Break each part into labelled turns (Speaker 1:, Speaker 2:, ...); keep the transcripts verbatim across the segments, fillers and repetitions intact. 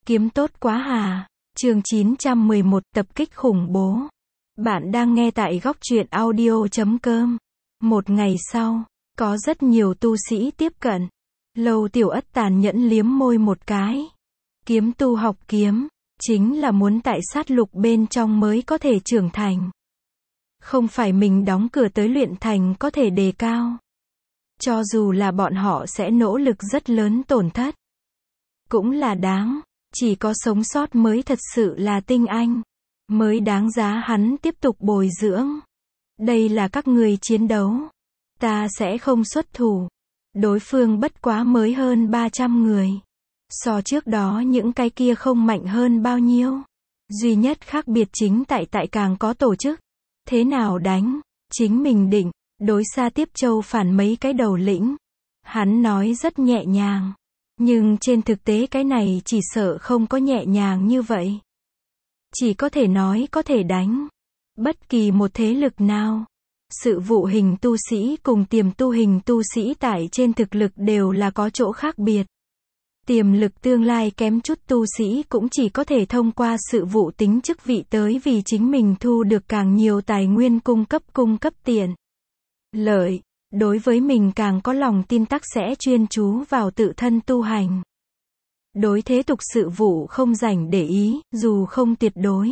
Speaker 1: Kiếm tốt quá hà. Chương chín trăm mười một tập kích khủng bố. Bạn đang nghe tại góc truyện audio chấm com. Một ngày sau, có rất nhiều tu sĩ tiếp cận. Lâu Tiểu Ất tàn nhẫn liếm môi một cái. Kiếm tu học kiếm, chính là muốn tại sát lục bên trong mới có thể trưởng thành. Không phải mình đóng cửa tới luyện thành có thể đề cao. Cho dù là bọn họ sẽ nỗ lực rất lớn tổn thất. Cũng là đáng. Chỉ có sống sót mới thật sự là tinh anh. Mới đáng giá hắn tiếp tục bồi dưỡng. Đây là các người chiến đấu. Ta sẽ không xuất thủ. Đối phương bất quá mới hơn ba trăm người. So trước đó những cái kia không mạnh hơn bao nhiêu. Duy nhất khác biệt chính tại tại càng có tổ chức. Thế nào đánh? Chính mình định. Đối xa Tiếp Châu phản mấy cái đầu lĩnh. Hắn nói rất nhẹ nhàng. Nhưng trên thực tế cái này chỉ sợ không có nhẹ nhàng như vậy. Chỉ có thể nói có thể đánh. Bất kỳ một thế lực nào. Sự vụ hình tu sĩ cùng tiềm tu hình tu sĩ tại trên thực lực đều là có chỗ khác biệt. Tiềm lực tương lai kém chút tu sĩ cũng chỉ có thể thông qua sự vụ tính chức vị tới vì chính mình thu được càng nhiều tài nguyên cung cấp cung cấp tiền. Lợi. Đối với mình càng có lòng tin tắc sẽ chuyên chú vào tự thân tu hành. Đối thế tục sự vụ không dành để ý, dù không tuyệt đối.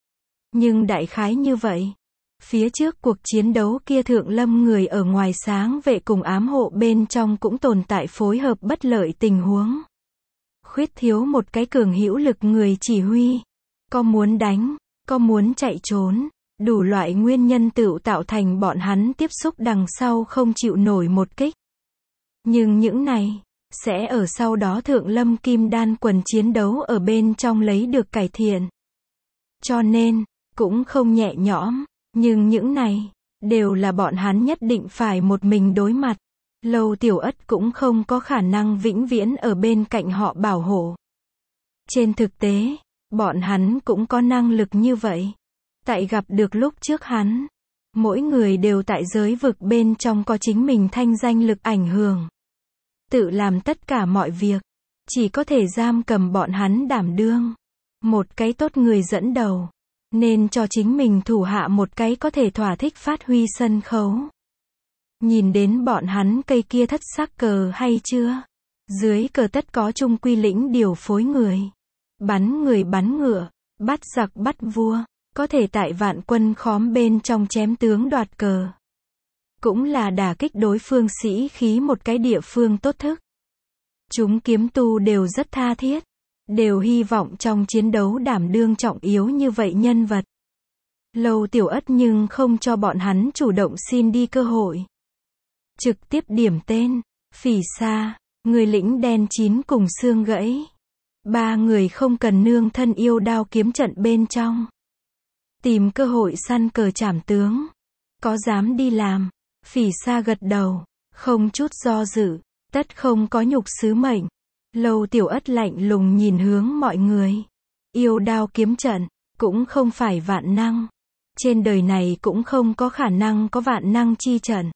Speaker 1: Nhưng đại khái như vậy. Phía trước cuộc chiến đấu kia Thượng Lâm người ở ngoài sáng vệ cùng ám hộ bên trong cũng tồn tại phối hợp bất lợi tình huống. Khuyết thiếu một cái cường hữu lực người chỉ huy. Có muốn đánh, có muốn chạy trốn. Đủ loại nguyên nhân tự tạo thành bọn hắn tiếp xúc đằng sau không chịu nổi một kích. Nhưng những này, sẽ ở sau đó Thượng Lâm Kim Đan quần chiến đấu ở bên trong lấy được cải thiện. Cho nên, cũng không nhẹ nhõm, nhưng những này, đều là bọn hắn nhất định phải một mình đối mặt. Lâu Tiểu Ất cũng không có khả năng vĩnh viễn ở bên cạnh họ bảo hộ. Trên thực tế, bọn hắn cũng có năng lực như vậy. Tại gặp được lúc trước hắn, mỗi người đều tại giới vực bên trong có chính mình thanh danh lực ảnh hưởng. Tự làm tất cả mọi việc, chỉ có thể giam cầm bọn hắn đảm đương. Một cái tốt người dẫn đầu, nên cho chính mình thủ hạ một cái có thể thỏa thích phát huy sân khấu. Nhìn đến bọn hắn cây kia thất sắc cờ hay chưa? Dưới cờ tất có chung quy lĩnh điều phối người. Bắn người bắn ngựa, bắt giặc bắt vua. Có thể tại vạn quân khóm bên trong chém tướng đoạt cờ. Cũng là đả kích đối phương sĩ khí một cái địa phương tốt thức. Chúng kiếm tu đều rất tha thiết. Đều hy vọng trong chiến đấu đảm đương trọng yếu như vậy nhân vật. Lâu Tiểu Ất nhưng không cho bọn hắn chủ động xin đi cơ hội. Trực tiếp điểm tên. Phỉ Sa, người lĩnh đen chín cùng xương gãy. Ba người không cần nương thân yêu đao kiếm trận bên trong. Tìm cơ hội săn cờ trảm tướng. Có dám đi làm? Phỉ Sa gật đầu. Không chút do dự. Tất không có nhục sứ mệnh. Lâu Tiểu Ất lạnh lùng nhìn hướng mọi người. Yêu đao kiếm trận. Cũng không phải vạn năng. Trên đời này cũng không có khả năng có vạn năng chi trận.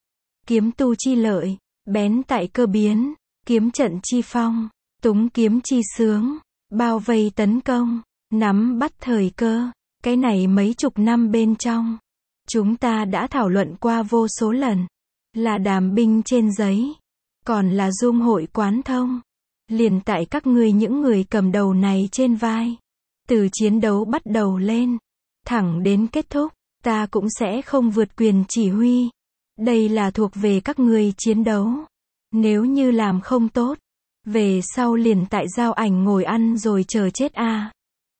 Speaker 1: Kiếm tu chi lợi. Bén tại cơ biến. Kiếm trận chi phong. Túng kiếm chi sướng. Bao vây tấn công. Nắm bắt thời cơ. Cái này mấy chục năm bên trong, chúng ta đã thảo luận qua vô số lần. Là đàm binh trên giấy, còn là dung hội quán thông. Liền tại các ngươi những người cầm đầu này trên vai. Từ chiến đấu bắt đầu lên, thẳng đến kết thúc, ta cũng sẽ không vượt quyền chỉ huy. Đây là thuộc về các ngươi chiến đấu. Nếu như làm không tốt, về sau liền tại giao ảnh ngồi ăn rồi chờ chết a. À.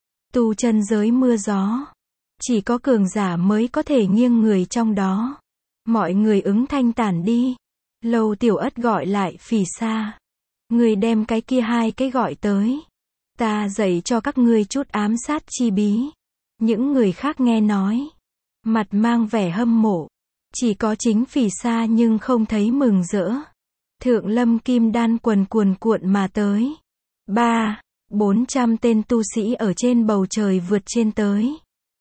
Speaker 1: Tu chân giới mưa gió. Chỉ có cường giả mới có thể nghiêng người trong đó. Mọi người ứng thanh tản đi. Lâu Tiểu Ất gọi lại Phỉ Sa. Người đem cái kia hai cái gọi tới. Ta dạy cho các ngươi chút ám sát chi bí. Những người khác nghe nói. Mặt mang vẻ hâm mộ. Chỉ có chính Phỉ Sa nhưng không thấy mừng rỡ. Thượng Lâm Kim Đan quần cuồn cuộn mà tới. Ba. Bốn trăm tên tu sĩ ở trên bầu trời vượt trên tới.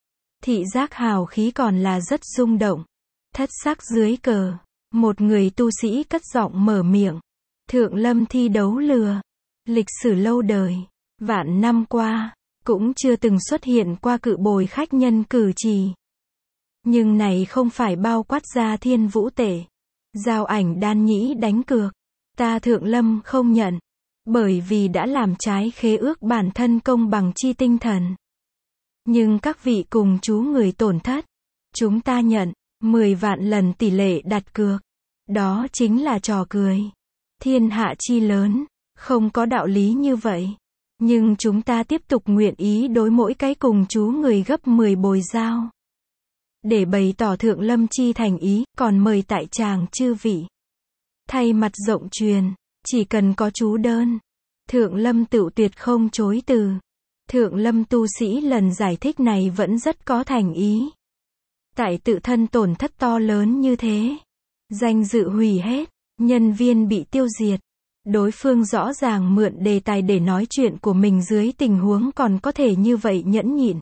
Speaker 1: Thị giác hào khí còn là rất rung động. Thất sắc dưới cờ. Một người tu sĩ cất giọng mở miệng. Thượng Lâm thi đấu lừa. Lịch sử lâu đời. Vạn năm qua, cũng chưa từng xuất hiện qua cự bồi khách nhân cử trì. Nhưng này không phải bao quát ra thiên vũ tể. Giao ảnh đan nhĩ đánh cược. Ta Thượng Lâm không nhận. Bởi vì đã làm trái khế ước bản thân công bằng chi tinh thần. Nhưng các vị cùng chú người tổn thất. Chúng ta nhận, mười vạn lần tỷ lệ đặt cược. Đó chính là trò cười. Thiên hạ chi lớn, không có đạo lý như vậy. Nhưng chúng ta tiếp tục nguyện ý đối mỗi cái cùng chú người gấp mười bồi giao. Để bày tỏ Thượng Lâm chi thành ý, còn mời tại tràng chư vị. Thay mặt rộng truyền, chỉ cần có chú đơn. Thượng Lâm tựu tuyệt không chối từ. Thượng Lâm tu sĩ lần giải thích này vẫn rất có thành ý. Tại tự thân tổn thất to lớn như thế. Danh dự hủy hết, nhân viên bị tiêu diệt. Đối phương rõ ràng mượn đề tài để nói chuyện của mình dưới tình huống còn có thể như vậy nhẫn nhịn.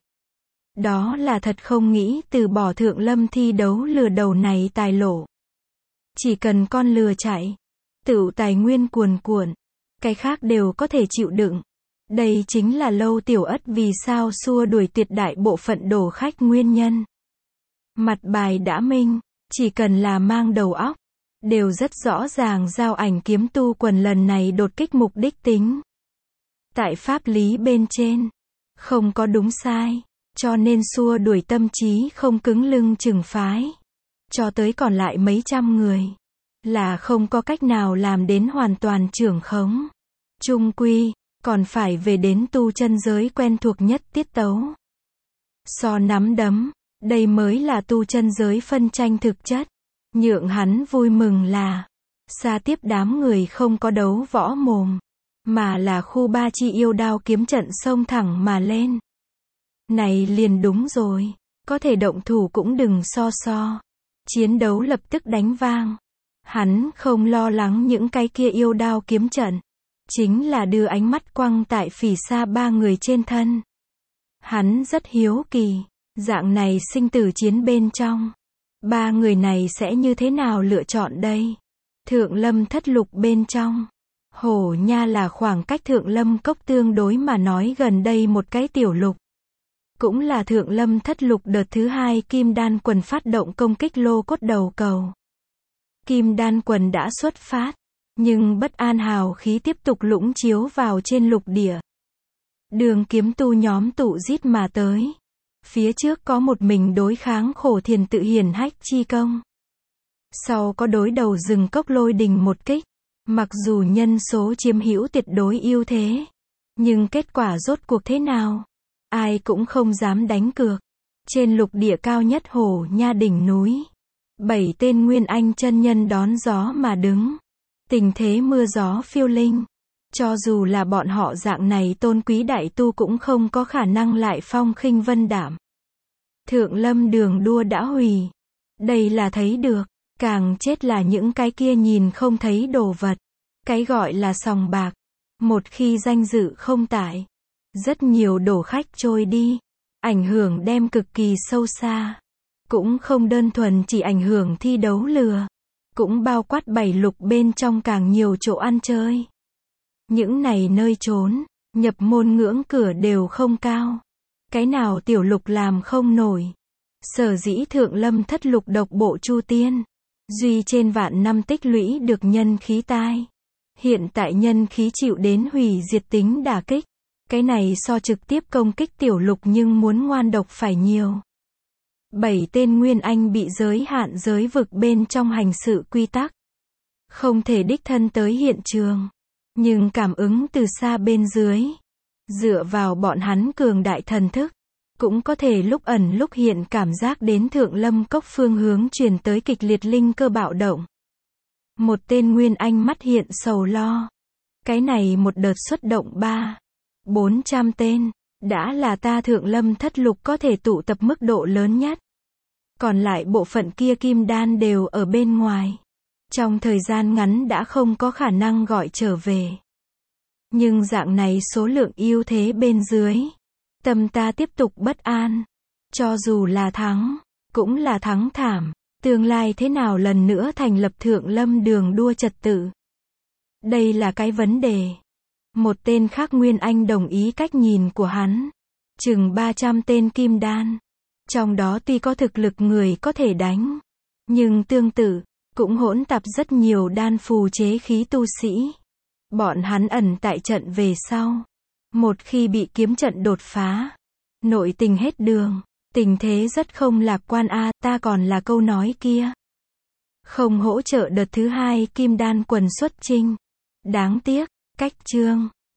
Speaker 1: Đó là thật không nghĩ từ bỏ Thượng Lâm thi đấu lừa đầu này tài lộ. Chỉ cần con lừa chạy, tựu tài nguyên cuồn cuộn, cái khác đều có thể chịu đựng. Đây chính là Lâu Tiểu Ất vì sao xua đuổi tuyệt đại bộ phận đổ khách nguyên nhân. Mặt bài đã minh, chỉ cần là mang đầu óc, đều rất rõ ràng giao ảnh kiếm tu quần lần này đột kích mục đích tính. Tại pháp lý bên trên, không có đúng sai, cho nên xua đuổi tâm trí không cứng lưng trừng phái. Cho tới còn lại mấy trăm người, là không có cách nào làm đến hoàn toàn trưởng khống. Chung quy, còn phải về đến tu chân giới quen thuộc nhất tiết tấu. So nắm đấm, đây mới là tu chân giới phân tranh thực chất. Nhượng hắn vui mừng là, xa tiếp đám người không có đấu võ mồm, mà là khu ba chi yêu đao kiếm trận xông thẳng mà lên. Này liền đúng rồi, có thể động thủ cũng đừng so so. Chiến đấu lập tức đánh vang. Hắn không lo lắng những cái kia yêu đao kiếm trận, chính là đưa ánh mắt quăng tại phỉ sa ba người trên thân. Hắn rất hiếu kỳ, dạng này sinh tử chiến bên trong, ba người này sẽ như thế nào lựa chọn đây? Thượng Lâm thất lục bên trong, Hổ Nha là khoảng cách Thượng Lâm cốc tương đối mà nói gần đây một cái tiểu lục. Cũng là Thượng Lâm thất lục đợt thứ hai Kim Đan quần phát động công kích lô cốt đầu cầu. Kim Đan quần đã xuất phát, nhưng bất an hào khí tiếp tục lũng chiếu vào trên lục địa. Đường kiếm tu nhóm tụ rít mà tới. Phía trước có một mình đối kháng khổ thiền tự hiển hách chi công. Sau có đối đầu rừng cốc lôi đình một kích. Mặc dù nhân số chiếm hữu tuyệt đối ưu thế, nhưng kết quả rốt cuộc thế nào? Ai cũng không dám đánh cược. Trên lục địa cao nhất Hổ Nha đỉnh núi, bảy tên nguyên anh chân nhân đón gió mà đứng. Tình thế mưa gió phiêu linh. Cho dù là bọn họ dạng này tôn quý đại tu cũng không có khả năng lại phong khinh vân đảm. Thượng Lâm đường đua đã hủy. Đây là thấy được. Càng chết là những cái kia nhìn không thấy đồ vật. Cái gọi là sòng bạc. Một khi danh dự không tại, rất nhiều đổ khách trôi đi. Ảnh hưởng đem cực kỳ sâu xa. Cũng không đơn thuần chỉ ảnh hưởng thi đấu lừa. Cũng bao quát bảy lục bên trong càng nhiều chỗ ăn chơi. Những này nơi trốn, nhập môn ngưỡng cửa đều không cao. Cái nào tiểu lục làm không nổi. Sở dĩ Thượng Lâm thất lục độc bộ Chu Tiên. Duy trên vạn năm tích lũy được nhân khí tai. Hiện tại nhân khí chịu đến hủy diệt tính đả kích. Cái này so trực tiếp công kích tiểu lục nhưng muốn ngoan độc phải nhiều. Bảy tên nguyên anh bị giới hạn giới vực bên trong hành sự quy tắc. Không thể đích thân tới hiện trường. Nhưng cảm ứng từ xa bên dưới. Dựa vào bọn hắn cường đại thần thức. Cũng có thể lúc ẩn lúc hiện cảm giác đến Thượng Lâm cốc phương hướng truyền tới kịch liệt linh cơ bạo động. Một tên nguyên anh mắt hiện sầu lo. Cái này một đợt xuất động ba, bốn trăm tên, đã là ta Thượng Lâm thất lục có thể tụ tập mức độ lớn nhất. Còn lại bộ phận kia kim đan đều ở bên ngoài. Trong thời gian ngắn đã không có khả năng gọi trở về. Nhưng dạng này số lượng ưu thế bên dưới. Tâm ta tiếp tục bất an. Cho dù là thắng, cũng là thắng thảm. Tương lai thế nào lần nữa thành lập Thượng Lâm đường đua trật tự. Đây là cái vấn đề. Một tên khác Nguyên Anh đồng ý cách nhìn của hắn. Chừng ba trăm tên kim đan. Trong đó tuy có thực lực người có thể đánh, nhưng tương tự, cũng hỗn tạp rất nhiều đan phù chế khí tu sĩ. Bọn hắn ẩn tại trận về sau. Một khi bị kiếm trận đột phá, nội tình hết đường, tình thế rất không lạc quan a, ta còn là câu nói kia. Không hỗ trợ đợt thứ hai kim đan quần xuất chinh. Đáng tiếc, cách chương